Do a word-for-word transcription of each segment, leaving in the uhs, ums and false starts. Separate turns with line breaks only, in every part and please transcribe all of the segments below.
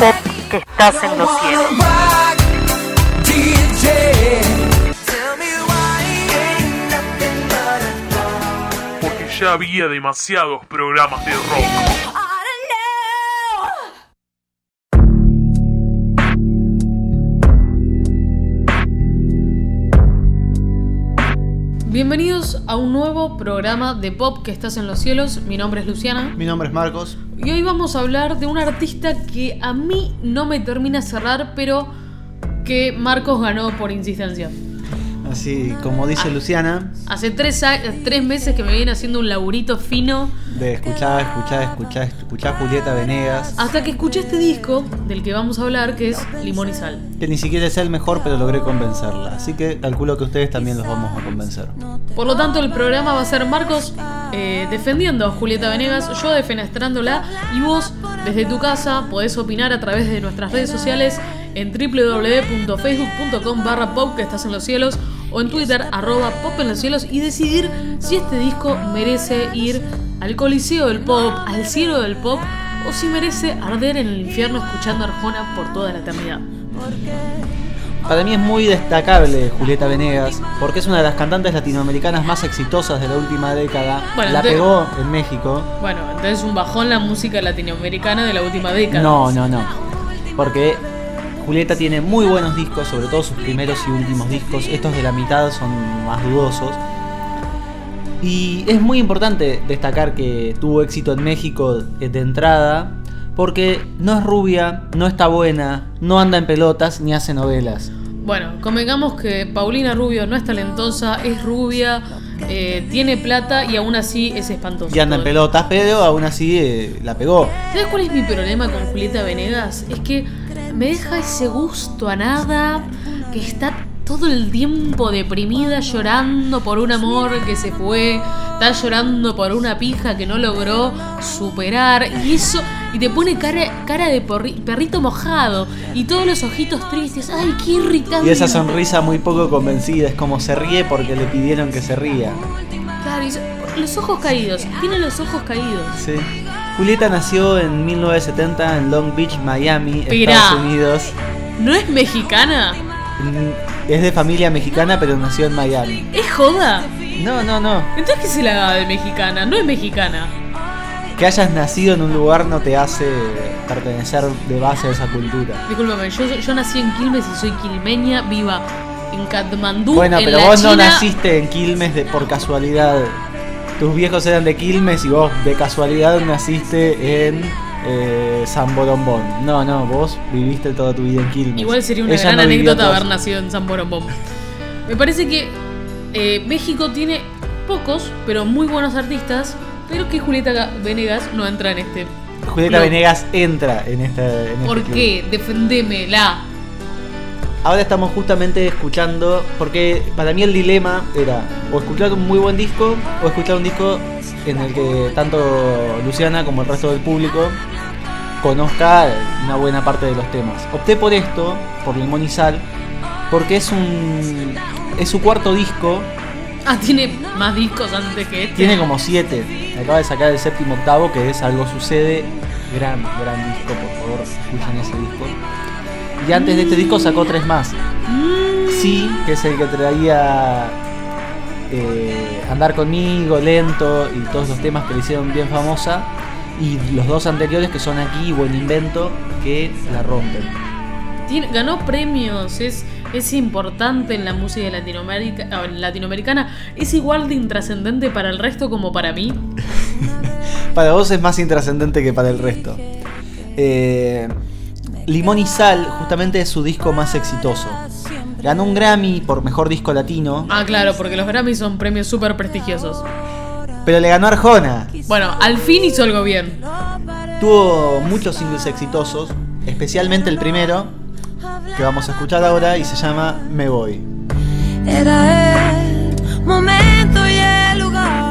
pop que estás en los cielos.
Porque ya había demasiados programas de rock.
Bienvenidos a un nuevo programa de pop que estás en los cielos. Mi nombre es Luciana.
Mi nombre es Marcos.
Y hoy vamos a hablar de un artista que a mí no me termina de cerrar, pero que Marcos ganó por insistencia.
Así como dice ah, Luciana.
Hace tres, a- tres meses que me viene haciendo un laburito fino
de escuchar, escuchar, escuchar, escuchar Julieta Venegas.
Hasta que escuché este disco del que vamos a hablar, que es Limón y Sal.
Que ni siquiera es el mejor, pero logré convencerla. Así que calculo que ustedes también los vamos a convencer.
Por lo tanto, el programa va a ser Marcos eh, defendiendo a Julieta Venegas, yo defenestrándola, y vos, desde tu casa, podés opinar a través de nuestras redes sociales en doble u doble u doble u punto facebook punto com barra pop que estás en los cielos o en Twitter, arroba pop en los cielos, y decidir si este disco merece ir al coliseo del pop, al cielo del pop, o si merece arder en el infierno escuchando Arjona por toda la eternidad.
Para mí es muy destacable Julieta Venegas, porque es una de las cantantes latinoamericanas más exitosas de la última década.
Bueno,
la
entonces,
pegó en México.
Bueno, entonces un bajón la música latinoamericana de la última década.
No, no, no. Porque Julieta tiene muy buenos discos, sobre todo sus primeros y últimos discos. Estos de la mitad son más dudosos. Y es muy importante destacar que tuvo éxito en México de entrada, porque no es rubia, no está buena, no anda en pelotas ni hace novelas.
Bueno, convengamos que Paulina Rubio no es talentosa, es rubia, eh, tiene plata y aún así es espantosa.
Y anda en pelotas, pero aún así eh, la pegó.
¿Sabes cuál es mi problema con Julieta Venegas? Es que me deja ese gusto a nada, que está todo el tiempo deprimida, llorando por un amor que se fue, está llorando por una pija que no logró superar, y eso, y te pone cara, cara de porri, perrito mojado, y todos los ojitos tristes. ¡Ay, qué irritante!
Y esa sonrisa muy poco convencida, es como se ríe porque le pidieron que se ría.
Claro, y los ojos caídos, tiene los ojos caídos.
Sí. Julieta nació en mil novecientos setenta en Long Beach, Miami,
Pirá.
Estados Unidos.
¿No es mexicana?
Es de familia mexicana, pero nació en Miami.
¿Es joda?
No, no, no.
Entonces, ¿qué se la da de mexicana? No es mexicana.
Que hayas nacido en un lugar no te hace pertenecer de base a esa cultura.
Discúlpame, yo, yo nací en Quilmes y soy quilmeña, viva en Katmandú.
Bueno,
en
pero
la
vos
China.
no naciste en Quilmes de, por casualidad. Tus viejos eran de Quilmes y vos de casualidad naciste en eh, San Borombón. No, no, vos viviste toda tu vida en Quilmes.
Igual sería una
Ella
gran
no
anécdota
vivió
haber nacido en San Borombón. Me parece que eh, México tiene pocos, pero muy buenos artistas, pero que Julieta Venegas no entra en este.
Julieta
club.
Venegas entra en esta. En
¿Por
este
qué?
club.
Defendémela.
Ahora estamos justamente escuchando, porque para mí el dilema era o escuchar un muy buen disco o escuchar un disco en el que tanto Luciana como el resto del público conozca una buena parte de los temas. Opté por esto, por Limón y Sal, porque es un es su cuarto disco.
Ah, tiene más discos antes que este.
Tiene como siete. Acaba de sacar el séptimo octavo, que es Algo Sucede. Gran, gran disco, por favor, escuchen ese disco. Y antes de este disco sacó tres más. Sí, que es el que traía eh, Andar Conmigo, Lento y todos los temas que le hicieron bien famosa. Y los dos anteriores que son Aquí y Buen Invento, que la rompen.
Tiene, ganó premios, es, es importante en la música Latinoamérica, latinoamericana. Es igual de intrascendente para el resto como para mí.
Para vos es más intrascendente que para el resto. Eh... Limón y Sal justamente es su disco más exitoso. Ganó un Grammy por mejor disco latino.
Ah, claro, porque los Grammys son premios súper prestigiosos.
Pero le ganó Arjona.
Bueno, al fin hizo algo bien.
Tuvo muchos singles exitosos, especialmente el primero, que vamos a escuchar ahora, y se llama Me Voy.
Era el momento y el lugar.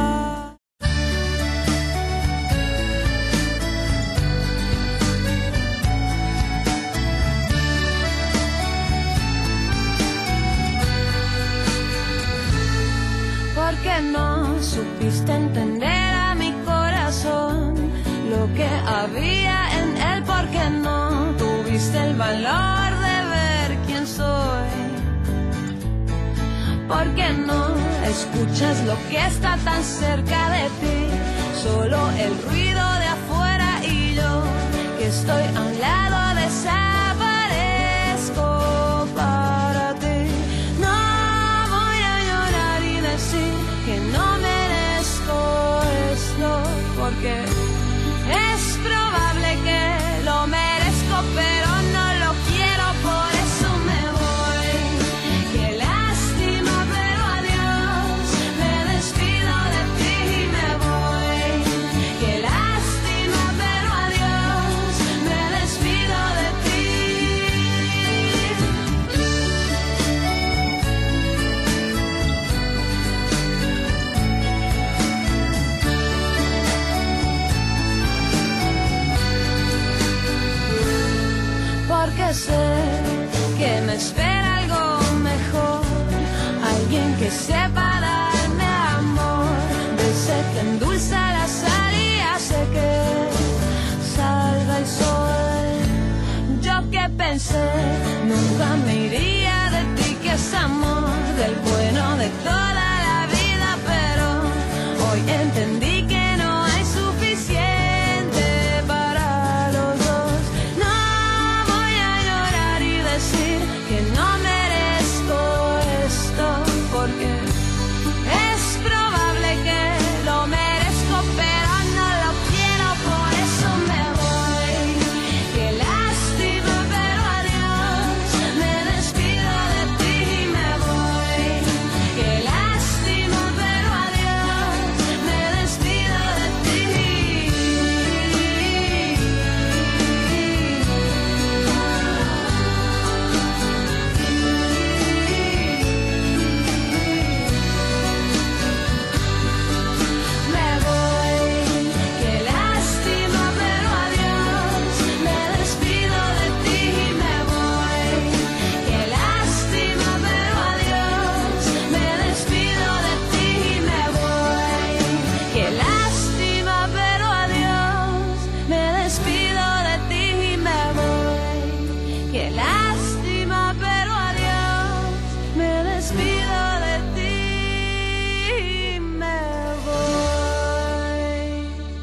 Porque no supiste entender a mi corazón lo que había en él, porque no tuviste diste el valor de ver quién soy. ¿Por qué no escuchas lo que está tan cerca de ti? Solo el ruido de afuera y yo, que estoy a un lado, desaparezco para ti. No voy a llorar y decir que no merezco esto, porque es probable que lo merezco, pero no lo quiero, por eso me voy. Qué lástima, pero adiós, me despido de ti y me voy. Qué lástima, pero adiós, me despido de ti. Porque sé que me espera algo mejor, alguien que sepa darme amor, dulce que endulza la sal y hace que salga el sol. Yo que pensé nunca me iría de ti, que es amor del bueno de toda la vida, pero hoy entendí que no hay suficiente para los dos. No voy a llorar y decir que no merezco esto, porque es probable que lo merezco, pero no lo quiero, por eso me voy. Qué lástima, pero adiós, me despido de ti y me voy. Qué lástima, pero adiós, me despido de ti. Me voy, qué lástima, pero adiós, me despido de ti y me voy. Qué lástima, pero adiós, me despido de ti y me voy. Qué lástima, pero adiós, me despido de ti y me voy. Qué lástima, pero adiós, me despido de ti y me voy.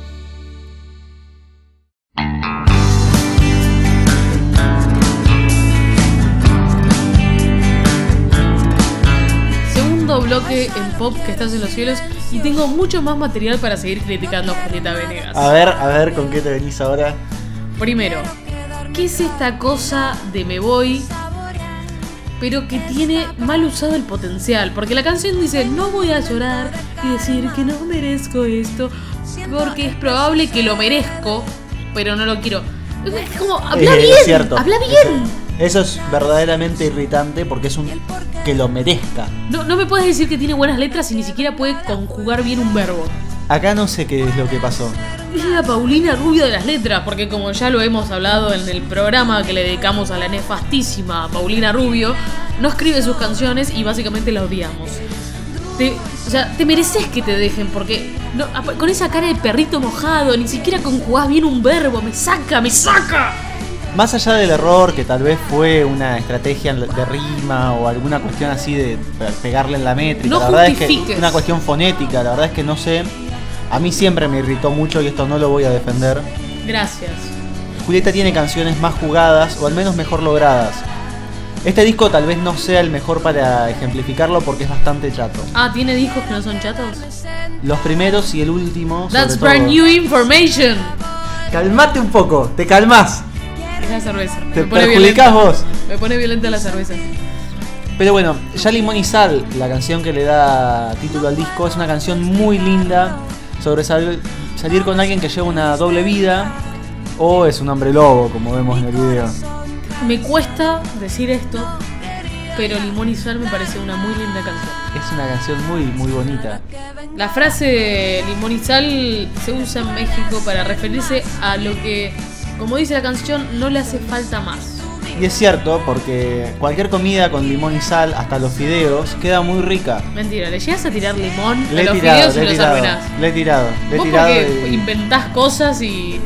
Segundo bloque en pop que estás en los cielos y tengo mucho más material para seguir criticando a Julieta Venegas.
A ver, a ver, ¿con qué te venís ahora?
Primero, ¿qué es esta cosa de me voy? Pero que tiene mal usado el potencial, porque la canción dice no voy a llorar y decir que no merezco esto, porque es probable que lo merezco, pero no lo quiero. Es como, habla
Eh,
bien,
es cierto.
habla bien.
Eso es verdaderamente irritante porque es un que lo merezca.
No, no me puedes decir que tiene buenas letras y ni siquiera puede conjugar bien un verbo.
Acá no sé qué es lo que pasó.
Es la Paulina Rubio de las letras, porque como ya lo hemos hablado en el programa que le dedicamos a la nefastísima Paulina Rubio, no escribe sus canciones y básicamente la odiamos. Te, o sea, te mereces que te dejen, porque no, con esa cara de perrito mojado, ni siquiera conjugás bien un verbo, me saca, me saca.
Más allá del error, que tal vez fue una estrategia de rima o alguna cuestión así de pegarle en la métrica,
No
la verdad es
justifiques.
que una cuestión fonética, la verdad es que no sé. A mí siempre me irritó mucho y esto no lo voy a defender.
Gracias.
Julieta tiene canciones más jugadas o al menos mejor logradas. Este disco tal vez no sea el mejor para ejemplificarlo porque es bastante chato.
Ah, ¿tiene discos que no son chatos?
Los primeros y el último.
That's
sobre
brand
todo.
new information.
Calmate un poco, te calmás.
Es la cerveza.
Te
Me pone
perjudicás
violenta.
vos.
Me pone violenta la cerveza.
Pero bueno, ya Limón y Sal, la canción que le da título al disco, es una canción muy linda sobre sal- salir con alguien que lleva una doble vida o es un hombre lobo, como vemos en el video.
Me cuesta decir esto, pero Limón y Sal me parece una muy linda canción.
Es una canción muy, muy bonita.
La frase Limón y Sal se usa en México para referirse a lo que, como dice la canción, no le hace falta más.
Y es cierto, porque cualquier comida con limón y sal, hasta los fideos, queda muy rica.
Mentira, ¿le llegas a tirar limón
Le
a
he
los
tirado,
fideos y
le he
los
tirado,
arruinás?
le he tirado, le he
Vos
tirado
porque
y-
inventás cosas y,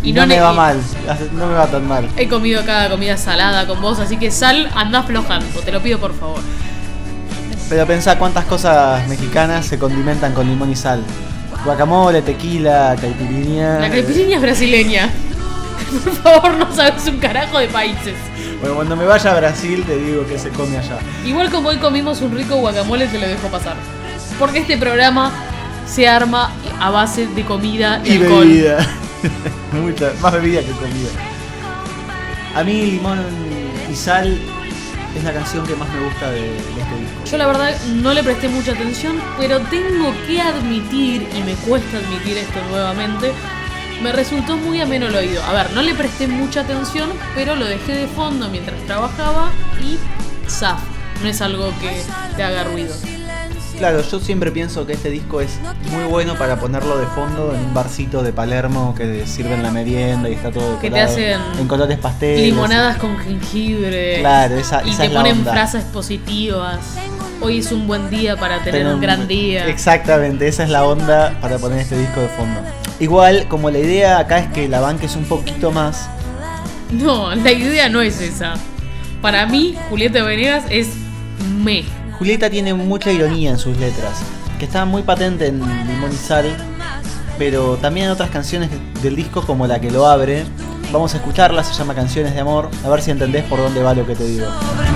Y,
Y
no,
no
me
ne-
va
y-
mal, no me va tan mal.
He comido cada comida salada con vos, así que sal, andá aflojando, te lo pido por favor.
Pero pensá cuántas cosas mexicanas se condimentan con limón y sal. Guacamole, tequila, caipirinha.
La caipirinha es brasileña. Por favor, no sabes un carajo de países.
Bueno, cuando me vaya a Brasil te digo que se come allá.
Igual como hoy comimos un rico guacamole, te lo dejo pasar. Porque este programa se arma a base de comida y,
Y
alcohol.
bebida. Mucha, más bebida que comida. A mí Limón y Sal es la canción que más me gusta de, de este disco.
Yo la verdad no le presté mucha atención, pero tengo que admitir, y me cuesta admitir esto nuevamente, me resultó muy ameno el oído. A ver, no le presté mucha atención, pero lo dejé de fondo mientras trabajaba y zaf, no es algo que te haga ruido.
Claro, yo siempre pienso que este disco es muy bueno para ponerlo de fondo en un barcito de Palermo que sirven la merienda y está todo
Que te
decorado
hacen
en colores pasteles.
Limonadas con jengibre.
Claro, esa,
Y
esa
te
es la
ponen
onda.
frases positivas. Hoy es un buen día para tener
Tener
un gran día.
Exactamente, esa es la onda para poner este disco de fondo. Igual, como la idea acá es que la banques un poquito más.
No, la idea no es esa. Para mí, Julieta Venegas es me.
Julieta tiene mucha ironía en sus letras, que está muy patente en Limón y Sal, pero también en otras canciones del disco como la que lo abre. Vamos a escucharla, se llama Canciones de Amor, a ver si entendés por dónde va lo que te digo.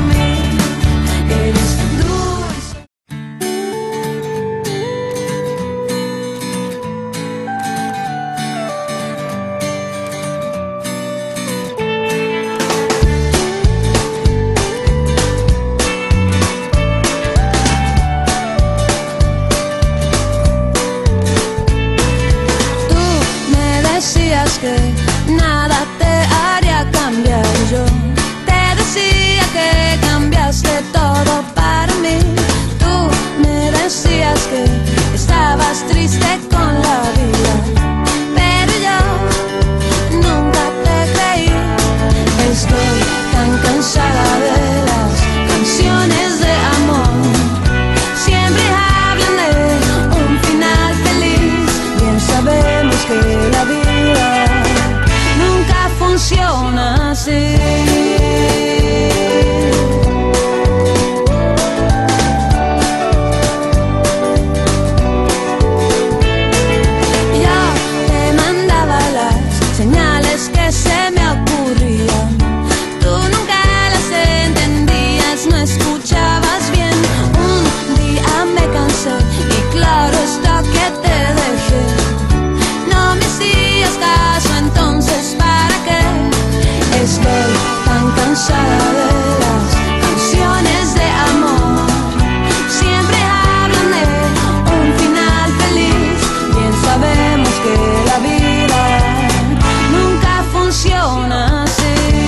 Tú me decías que nada te haría cambiar. Yo te decía que cambiaste todo para mí. Tú me decías que estabas triste con la vida, pero yo nunca te creí. Estoy tan cansada de las canciones de amor. Siempre hablan de un final feliz. Bien sabemos que la vida nunca funciona así. Yo te mandaba las señales que se me ocurrían. Tú nunca las entendías, no escuchabas bien. Un día me cansé y claro está que te dejé. No me hacías caso, entonces ¿para qué? Estoy tan cansada de las canciones de amor. Siempre hablan de un final feliz. Bien sabemos que la vida nunca funciona así.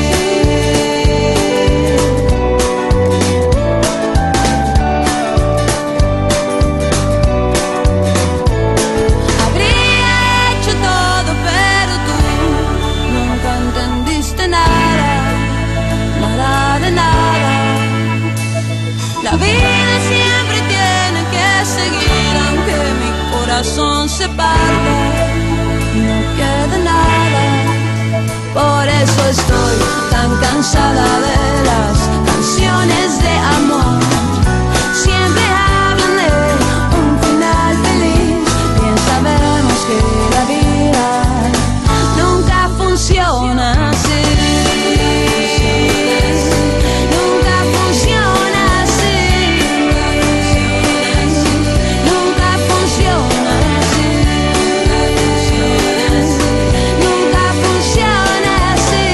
Habría hecho todo, pero tú nunca entendiste nada, nada de nada. La vida siempre tiene que seguir, aunque mi corazón se parta y no quede nada. Por eso estoy tan cansada de las canciones de amor. Siempre hablan de un final feliz. Bien sabemos que la vida nunca funciona así. Nunca funciona así. Nunca funciona así. Nunca funciona así.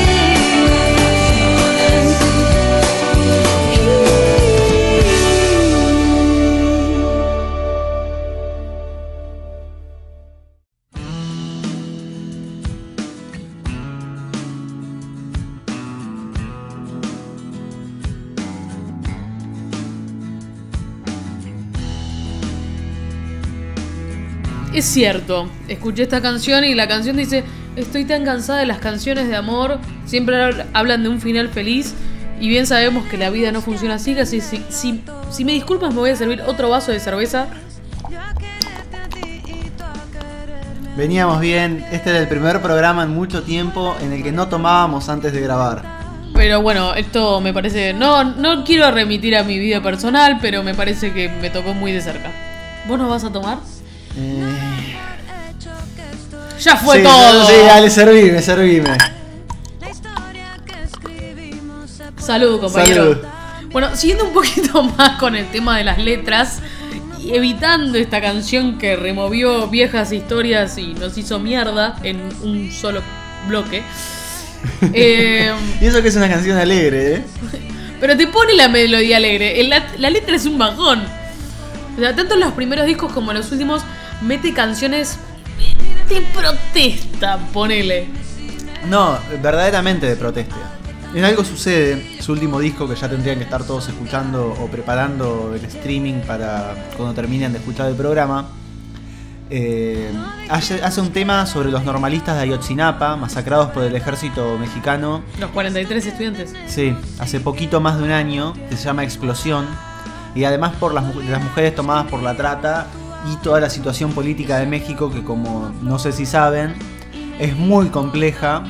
Es cierto, escuché esta canción y la canción dice: estoy tan cansada de las canciones de amor, siempre hab- hablan de un final feliz y bien sabemos que la vida no funciona así, así si, si, si me disculpas me voy a servir otro vaso de cerveza.
Veníamos bien. Este era el primer programa en mucho tiempo en el que no tomábamos antes de grabar.
Pero bueno, esto me parece... No, no quiero remitir a mi vida personal, pero me parece que me tocó muy de cerca. ¿Vos no vas a tomar?
Eh...
¡Ya fue
sí,
todo!
Sí, dale, servime, servime.
Salud, compañero.
Salud.
Bueno, siguiendo un poquito más con el tema de las letras, y evitando esta canción que removió viejas historias y nos hizo mierda en un solo bloque. eh,
Y eso que es una canción alegre, ¿eh?
pero te pone la melodía alegre. La, la letra es un bajón. O sea, tanto en los primeros discos como en los últimos, mete canciones de protesta, ponele.
No, verdaderamente de protesta. En Algo Sucede, su último disco que ya tendrían que estar todos escuchando o preparando el streaming para cuando terminen de escuchar el programa, eh, hace, hace un tema sobre los normalistas de Ayotzinapa, masacrados por el ejército mexicano.
Los cuarenta y tres estudiantes.
Sí, hace poquito más de un año, que se llama Explosión, y además por las, las mujeres tomadas por la trata y toda la situación política de México, que como no sé si saben, es muy compleja.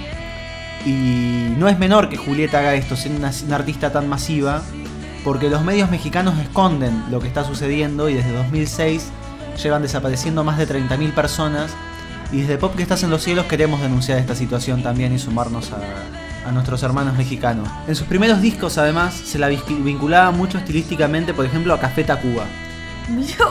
Y no es menor que Julieta haga esto, siendo una, una artista tan masiva, porque los medios mexicanos esconden lo que está sucediendo y desde dos mil seis llevan desapareciendo más de treinta mil personas. Y desde Pop que estás en los cielos queremos denunciar esta situación también y sumarnos a, a nuestros hermanos mexicanos. En sus primeros discos además se la vinculaba mucho estilísticamente, por ejemplo, a Café Tacuba.
Dios.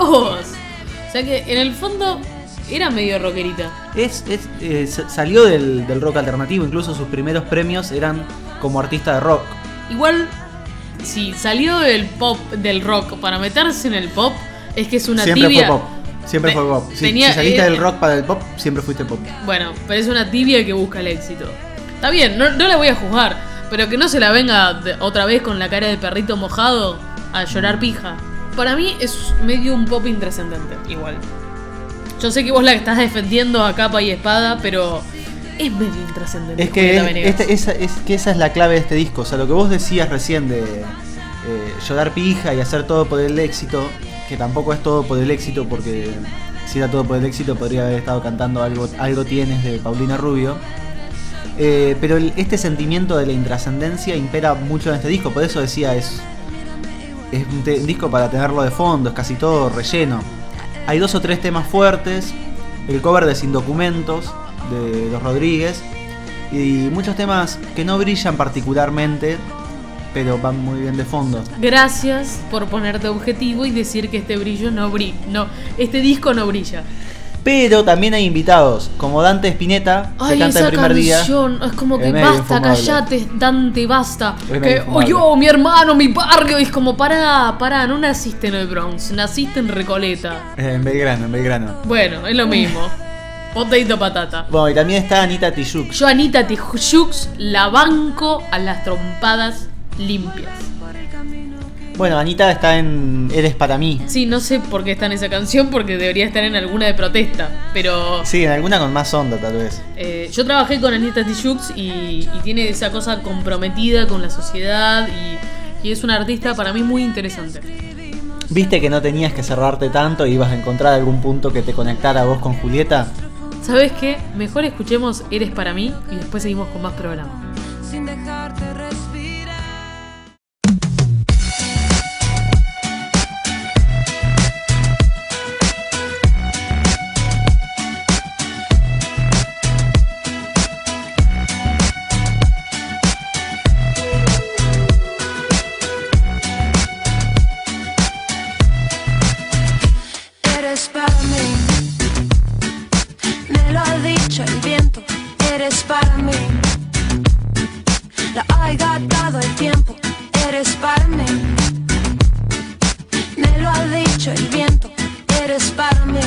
O sea que en el fondo era medio rockerita.
Es, es, eh, salió del, del rock alternativo, incluso sus primeros premios eran como artista de rock.
Igual, si salió del pop, del rock para meterse en el pop, es que es una
siempre
tibia.
Fue pop. Siempre
Te,
fue pop. Si,
tenía,
si saliste
eh,
del rock para el pop, siempre fuiste pop.
Bueno, pero es una tibia que busca el éxito. Está bien, no, no la voy a juzgar, pero que no se la venga de, otra vez con la cara de perrito mojado a llorar pija. Para mí es medio un pop intrascendente, igual. Yo sé que vos la estás defendiendo a capa y espada, pero es medio intrascendente.
Es que, este, esa, es que esa es la clave de este disco. O sea, lo que vos decías recién de eh, llorar pija y hacer todo por el éxito, que tampoco es todo por el éxito, porque si era todo por el éxito podría haber estado cantando Algo, algo Tienes de Paulina Rubio. Eh, pero el, este sentimiento de la intrascendencia impera mucho en este disco. Por eso decía, es, es un, te, un disco para tenerlo de fondo, es casi todo relleno. Hay dos o tres temas fuertes, el cover de Sin Documentos de Los Rodríguez y muchos temas que no brillan particularmente, pero van muy bien de fondo.
Gracias por ponerte objetivo y decir que este brillo no brilla, no, este disco no brilla.
Pero también hay invitados, como Dante Spinetta, que
Ay,
canta
esa
el primer
canción,
día.
es como que
Es medio
basta,
infumable.
callate, Dante, basta.
Es medio
Que, oh,
infumable.
yo, mi hermano, mi barrio. Y es como, pará, pará, no naciste en el Bronx, naciste en Recoleta.
Eh, En Belgrano, en Belgrano.
Bueno, es lo mismo. Potato patata.
Bueno, y también está Anita Tijoux.
Yo, Anita Tijoux, la banco a las trompadas limpias.
Bueno, Anita está en Eres para mí.
Sí, no sé por qué está en esa canción, porque debería estar en alguna de protesta. Pero
Sí, en alguna con más onda tal vez.
eh, yo trabajé con Anita Tijoux y, y tiene esa cosa comprometida con la sociedad y, y es una artista para mí muy interesante.
¿Viste que no tenías que cerrarte tanto y ibas a encontrar algún punto que te conectara a vos con Julieta?
¿Sabes qué? Mejor escuchemos Eres para mí y después seguimos con más programas.
sin dejarte respirar. Eres para mí, me lo ha dicho el viento. Eres para mí, la ha gastado el tiempo. Eres para mí, me lo ha dicho el viento. Eres para mí,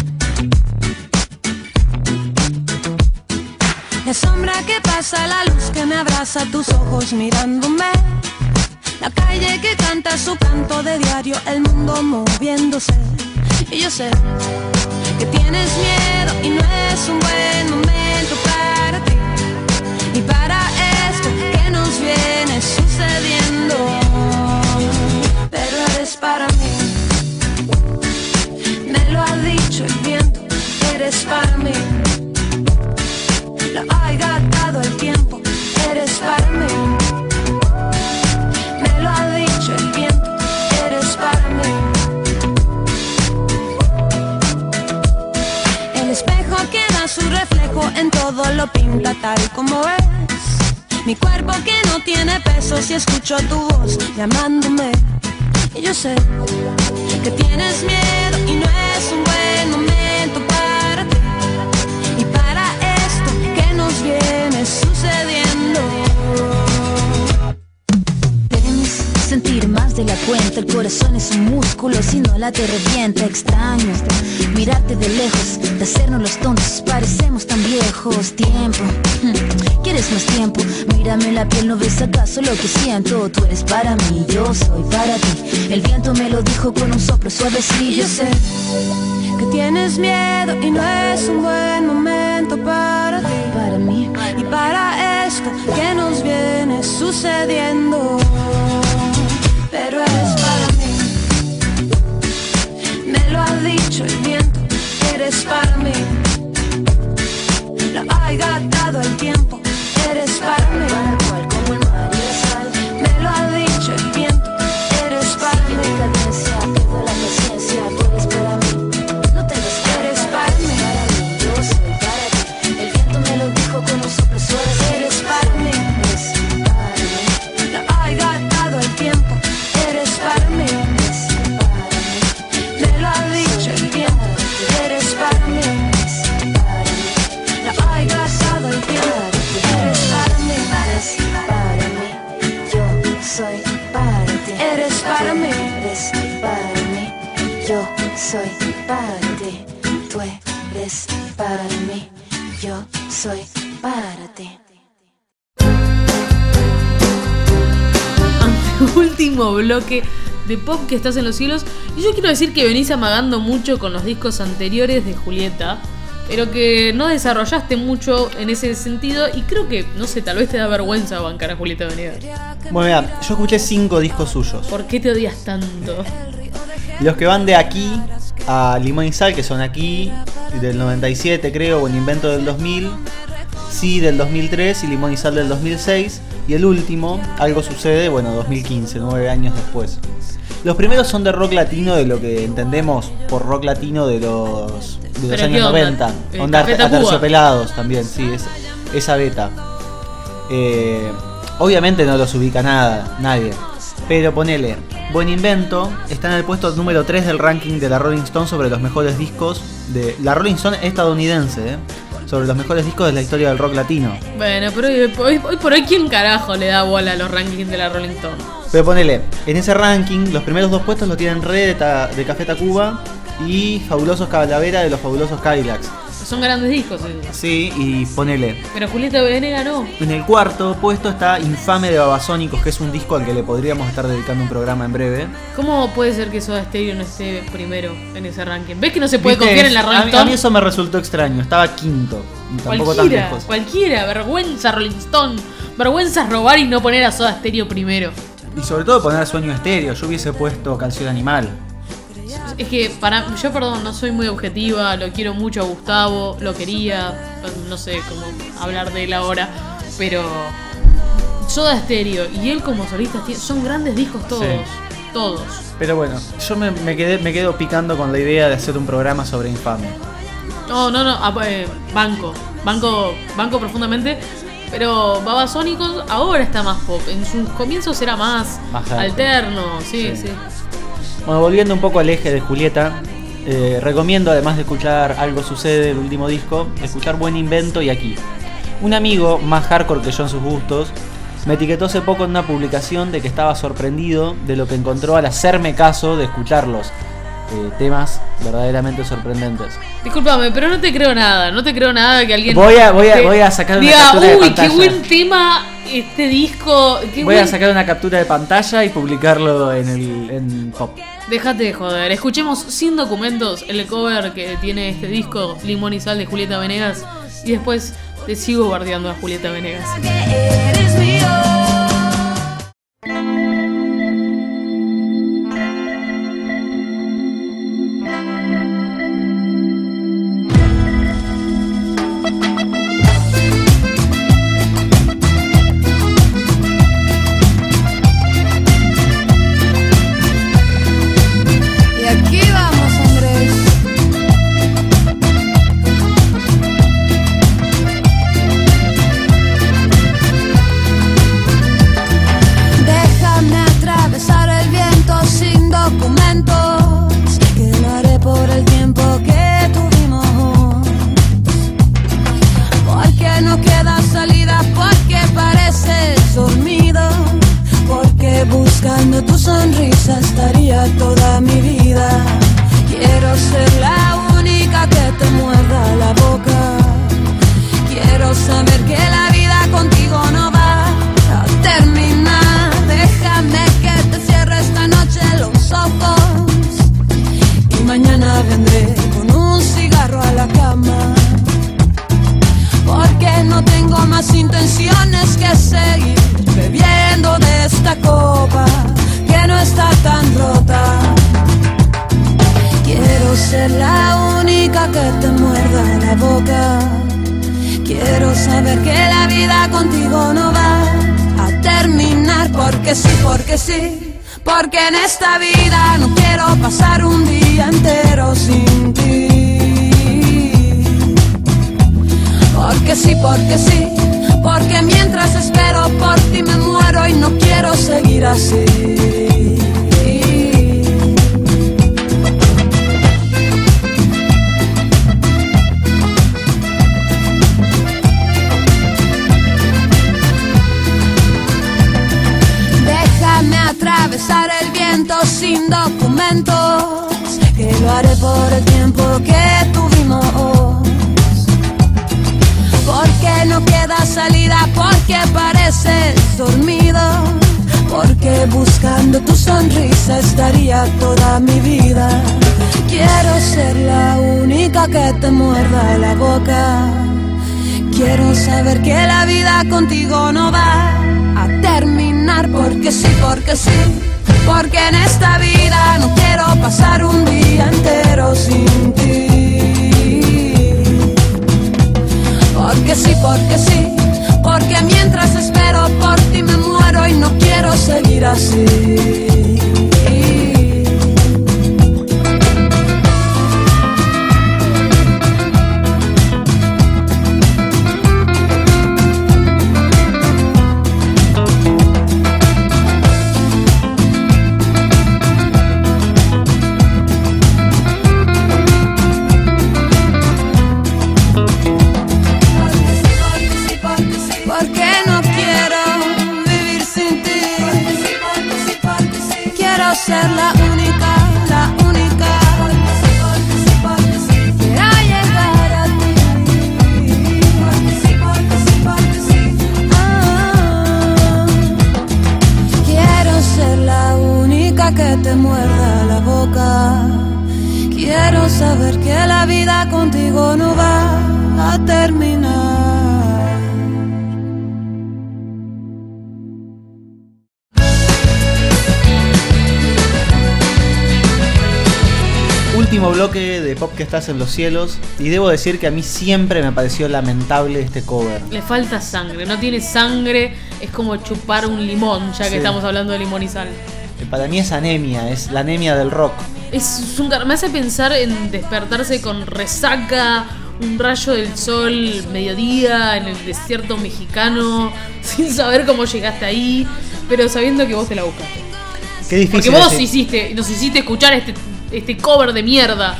la sombra que pasa, la luz que me abraza, tus ojos mirándome, la calle que canta su canto de diario, el mundo moviéndose. Y yo sé que tienes miedo y no es un buen momento para ti y para esto que nos viene sucediendo. Pero eres para mí, me lo ha dicho el viento. Eres para mí, en todo lo pinta tal como es. Mi cuerpo que no tiene peso si escucho tu voz llamándome. Y yo sé que tienes miedo y no es un buen momento para ti y para esto que nos viene sucediendo. Tienes sentir más de la cuenta, el corazón es un músculo, si no la te revienta. Extraño mirarte de lejos, de hacernos los tontos, parecemos tan viejos. Tiempo, ¿quieres más tiempo? Mírame en la piel, ¿no ves acaso lo que siento? Tú eres para mí, yo soy para ti. El viento me lo dijo con un soplo suavecillo. Yo sé que tienes miedo y no es un buen momento para ti, para mí y para esto que nos viene sucediendo. Pero eres para mí, me lo ha dicho el viento. Eres para mí, lo ha gastado el tiempo. Eres para mí, como el mar y la sal. Me lo ha dicho el viento. Eres para mí, la cadencia, pierdo la paciencia. Tú eres para mí, no te des. Eres para mí, yo soy para ti. El viento me lo dijo con un soplo suave. Eres para mí, eres para mí, lo ha gastado el tiempo. Eres para mí, eres para mí. Me lo ha dicho el viento. Eres para mí, eres para mí, lo ha gastado el tiempo. Eres para mí, eres para mí, yo soy para ti. Eres para mí, eres para mí, yo soy para ti. Tú eres para mí, yo soy para ti.
Último bloque de pop que estás en los cielos. Y yo quiero decir que venís amagando mucho con los discos anteriores de Julieta, pero que no desarrollaste mucho en ese sentido. Y creo que, no sé, tal vez te da vergüenza bancar a Julieta Venegas.
Bueno, mira, yo escuché cinco discos suyos.
¿Por qué te odias tanto?
Los que van de aquí a Limón y Sal, que son aquí, del noventa y siete creo, Buen Invento del dos mil, Sí del dos mil tres y Limón y Sal del dos mil seis. Y el último, Algo Sucede, bueno, dos mil quince, nueve años después. Los primeros son de rock latino, de lo que entendemos por rock latino de los, de los años noventa.
Eh,
onda
Café
Aterciopelados también, sí, es, esa beta. Eh, obviamente no los ubica nada, nadie. Pero ponele, Buen Invento está en el puesto número tres del ranking de la Rolling Stone sobre los mejores discos de la Rolling Stone estadounidense, ¿eh? Sobre los mejores discos de la historia del rock latino.
Bueno, pero hoy, hoy, hoy por hoy, ¿quién carajo le da bola a los rankings de la Rolling Stone?
Pero ponele, en ese ranking, los primeros dos puestos los tienen Re de, Ta, de Café Tacuba y Fabulosos Calavera de los Fabulosos Cadillacs.
Son grandes discos, ¿eh?
Sí, y ponele.
Pero Julieta Venegas no.
En el cuarto puesto está Infame de Babasónicos, que es un disco al que le podríamos estar dedicando un programa en breve.
¿Cómo puede ser que Soda Stereo no esté primero en ese ranking? ¿Ves que no se puede
¿Viste?
confiar en la Rolling Stone?
A, a mí eso me resultó extraño, estaba quinto. Y tampoco
cualquiera,
tan lejos.
cualquiera, vergüenza Rolling Stone. Vergüenza robar y no poner a Soda Stereo primero.
Y sobre todo poner Sueño Estéreo, yo hubiese puesto Canción Animal.
Es que para yo, perdón, no soy muy objetiva, lo quiero mucho a Gustavo, lo quería, no sé cómo hablar de él ahora, pero Soda Stereo y él como solista son grandes discos todos, sí. Todos.
Pero bueno, yo me, me, quedé, me quedo picando con la idea de hacer un programa sobre Infame.
No, no, no, eh, banco, banco, banco profundamente. Pero Babasónicos ahora está más pop. En sus comienzos era más, más alterno, sí, sí, sí.
Bueno, volviendo un poco al eje de Julieta, eh, recomiendo, además de escuchar Algo Sucede, el último disco, escuchar Buen Invento y Aquí. Un amigo, más hardcore que yo en sus gustos, me etiquetó hace poco en una publicación de que estaba sorprendido de lo que encontró al hacerme caso de escucharlos. Eh, temas verdaderamente sorprendentes.
Discúlpame, pero no te creo nada, no te creo nada que alguien
voy a, voy a, voy a sacar una
diga,
captura de
uy,
pantalla.
qué buen tema este disco. Qué
voy
buen...
a sacar una captura de pantalla y publicarlo en el en Pop.
Déjate de joder, escuchemos Sin Documentos, el cover que tiene este disco Limón y Sal de Julieta Venegas, y después te sigo bardeando a Julieta Venegas.
Eres mío. ser la única que te muerda la boca. Quiero saber que la vida contigo no va a terminar porque sí, porque sí. Porque en esta vida no quiero pasar un día entero sin ti. Porque sí, porque sí. Porque mientras espero por ti me muero y no quiero seguir así. Déjame atravesar el viento sin documentos, que lo haré por el tiempo que tuvimos. Porque no queda salida, porque pareces dormido, porque buscando tu sonrisa estaría toda mi vida. Quiero ser la única que te muerda la boca. Quiero saber que la vida contigo no va a terminar porque sí, porque sí. Porque en esta vida no quiero pasar un día entero sin ti. Porque sí, porque sí. Porque mientras espero por ti me muero y no quiero seguir así. Ser la única, la única. Porque sí, porque sí, quiero llegar a ti. Porque sí, porque sí, porque sí. Ah, quiero ser la única que te muerda la boca. Quiero saber que la vida contigo no va a terminar.
Último bloque de Pop que estás en los cielos. Y debo decir que a mí siempre me pareció lamentable este cover.
Le falta sangre, no tiene sangre. Es como chupar un limón, ya que
Sí.
estamos hablando de limón y sal.
Para mí es anemia, es la anemia del rock.
Es un, me hace pensar en despertarse con resaca, un rayo del sol, mediodía, en el desierto mexicano, sin saber cómo llegaste ahí, pero sabiendo que vos te la buscaste.
Qué difícil.
Porque vos
es-
hiciste, nos hiciste escuchar este, este cover de mierda.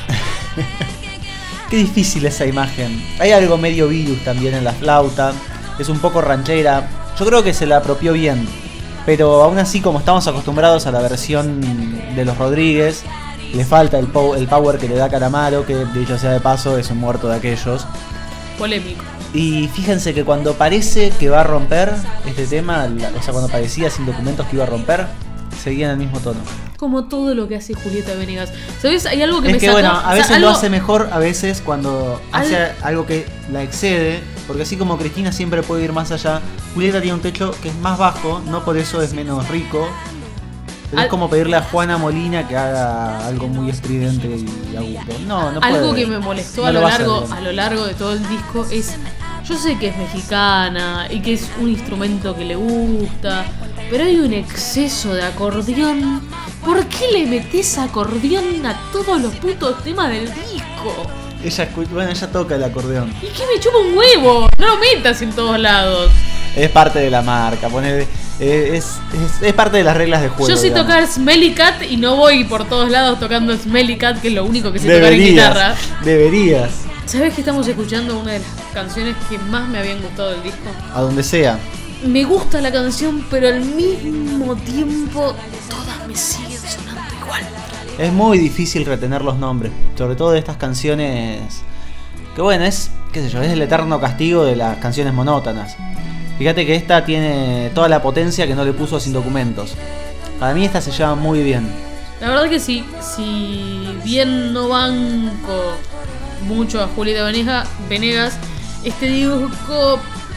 Qué difícil esa imagen. Hay algo medio virus también en la flauta. Es un poco ranchera. Yo creo que se la apropió bien. Pero aún así, como estamos acostumbrados a la versión de los Rodríguez, le falta el, po- el power que le da Calamaro, que dicho sea de paso es un muerto de aquellos.
Polémico.
Y fíjense que cuando parece que va a romper este tema, la- o sea, cuando parecía sin documentos que iba a romper, seguía en el mismo tono.
Como todo lo que hace Julieta Venegas. ¿Sabes? Hay algo que
Es
me
que
sacó,
bueno, a
o sea,
veces
algo-
lo hace mejor, a veces cuando
Al-
hace algo que la excede, porque así como Cristina siempre puede ir más allá, Julieta tiene un techo que es más bajo, no por eso es menos rico. Pero
Al-
es como pedirle a Juana Molina que haga algo muy estridente y agudo. No, no puede.
Algo que me molestó
No
a
lo
lo
va a hacer
largo
bien.
a lo largo de todo el disco es, yo sé que es mexicana y que es un instrumento que le gusta, pero hay un exceso de acordeón. ¿Por qué le metés acordeón a todos los putos temas del disco?
Ella, escu- bueno, ella toca el acordeón.
¿Y qué me chupa un huevo? No lo metas en todos lados.
Es parte de la marca, poner, eh, es, es, es parte de las reglas de juego.
Yo sé
digamos.
tocar Smelly Cat y no voy por todos lados tocando Smelly Cat, que es lo único que sé tocar en
Deberías,
guitarra.
deberías,
¿Sabes que estamos escuchando una de las canciones que más me habían gustado del disco?
a donde sea.
Me gusta la canción, pero al mismo tiempo todas me siguen sonando igual.
Es muy difícil retener los nombres, sobre todo de estas canciones que bueno, es, qué sé yo, es el eterno castigo de las canciones monótonas. Fíjate que esta tiene toda la potencia que no le puso Sin Documentos. Para mí esta se lleva muy bien.
La verdad que sí, si bien no banco mucho a Julieta Veneja- Venegas, este disco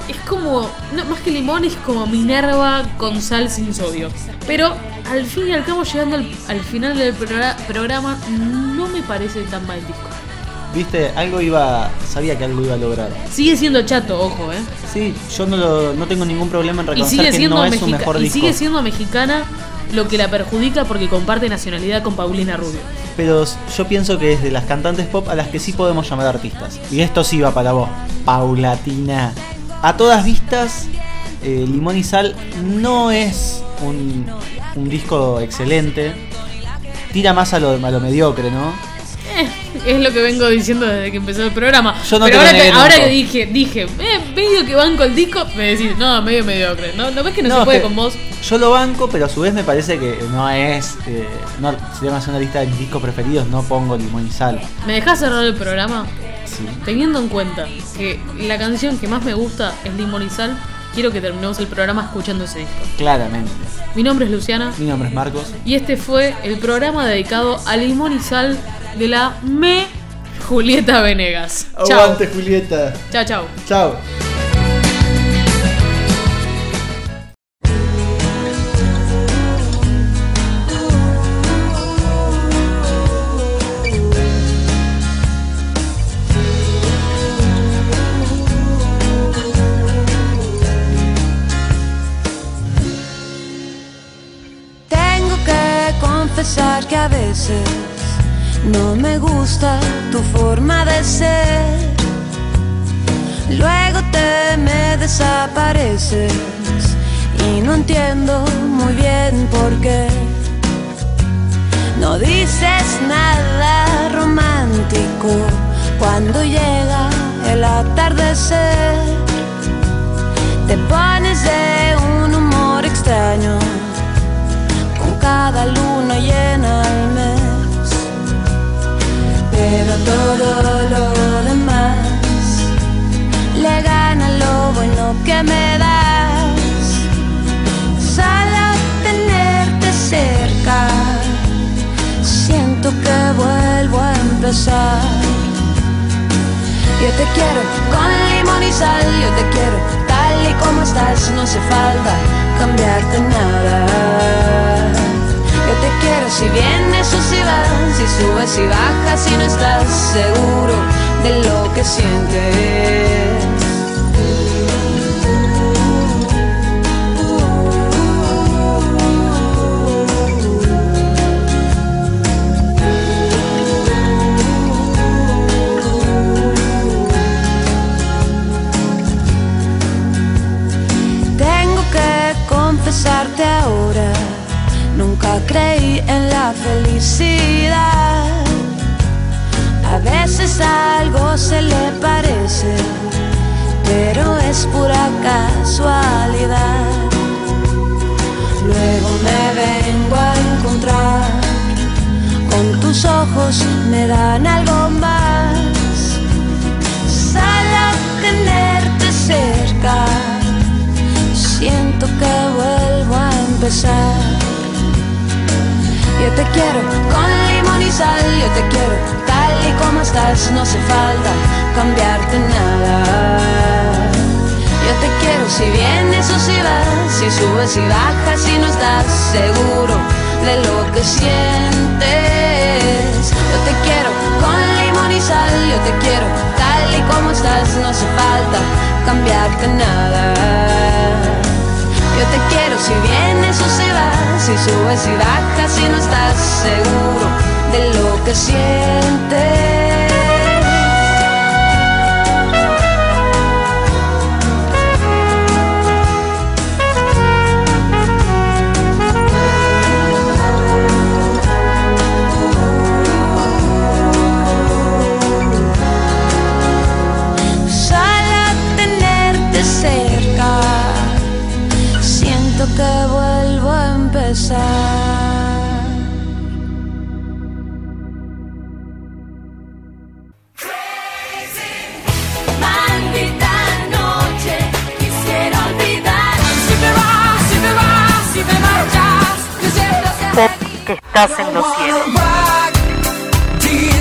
es como, no, más que limón, es como Minerva con sal sin sodio. Pero al fin y al cabo, llegando al, al final del programa, programa, no me parece tan mal disco.
Viste, algo iba, sabía que algo iba a lograr.
Sigue siendo chato, ojo, eh.
Sí, yo no, lo, no tengo ningún problema en
Y
reconocer
sigue
que
siendo
no es
mexica-
su mejor
y
disco.
sigue siendo mexicana, lo que la perjudica porque comparte nacionalidad con Paulina Rubio.
Pero yo pienso que es de las cantantes pop a las que sí podemos llamar artistas. Y esto sí va para vos, Paulatina. A todas vistas, eh, Limón y Sal no es un, un disco excelente. Tira más a lo, a lo mediocre, ¿no?
Eh, es lo que vengo diciendo desde que empezó el programa.
Yo no
Pero
te
ahora
lo
que,
negué
ahora
nunca.
que dije, dije, eh, medio que banco el disco, me decís, no, medio mediocre. ¿No, ¿No ves que no,
No,
se
es
puede
que
con vos?
Yo lo banco, pero a su vez me parece que no es... Eh, no, si tengo que hacer una lista de mis discos preferidos, no pongo Limón y Sal.
¿Me dejás cerrar el programa?
Sí.
Teniendo en cuenta que la canción que más me gusta es Limón y Sal, quiero que terminemos el programa escuchando ese disco.
Claramente.
Mi nombre es Luciana
Mi nombre es Marcos.
y este fue el programa dedicado a Limón y Sal de la Me Julieta Venegas. Chao.
Aguante, Julieta.
Chao, chao.
Chao.
Tengo que confesar que a veces no me gusta tu forma de ser. Luego te me desapareces y no entiendo muy bien por qué. No dices nada romántico cuando llega el atardecer. Te pones de un humor extraño con cada luna llena al mes. Pero todo lo demás le gana lo bueno que me das. Solo tenerte cerca, siento que vuelvo a empezar. Yo te quiero con limón y sal, yo te quiero tal y como estás, no hace falta cambiarte nada. Yo te quiero si vienes o si vas, si subes y bajas y no estás seguro de lo que sientes. Tengo que confesarte ahora, nunca creí en la felicidad. A veces algo se le parece, pero es pura casualidad. Luego me vengo a encontrar con tus ojos, me dan algo más. Solo tenerte cerca, siento que vuelvo a empezar. Yo te quiero con limón y sal, yo te quiero tal y como estás, no hace falta cambiarte nada. Yo te quiero si vienes o si vas, si subes y bajas y no estás seguro de lo que sientes. Yo te quiero con limón y sal, yo te quiero tal y como estás, no hace falta cambiarte nada. Yo te quiero si vienes o si vas, si subes y bajas y no estás seguro de lo que sientes. Que vuelvo a empezar.
Maldita noche, quisiera olvidar. Si te vas, si te vas, si te marchas, que siempre seas
Pop que estás en los cielos.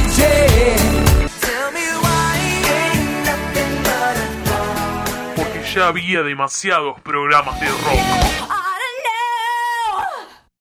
Porque ya había demasiados programas de rock.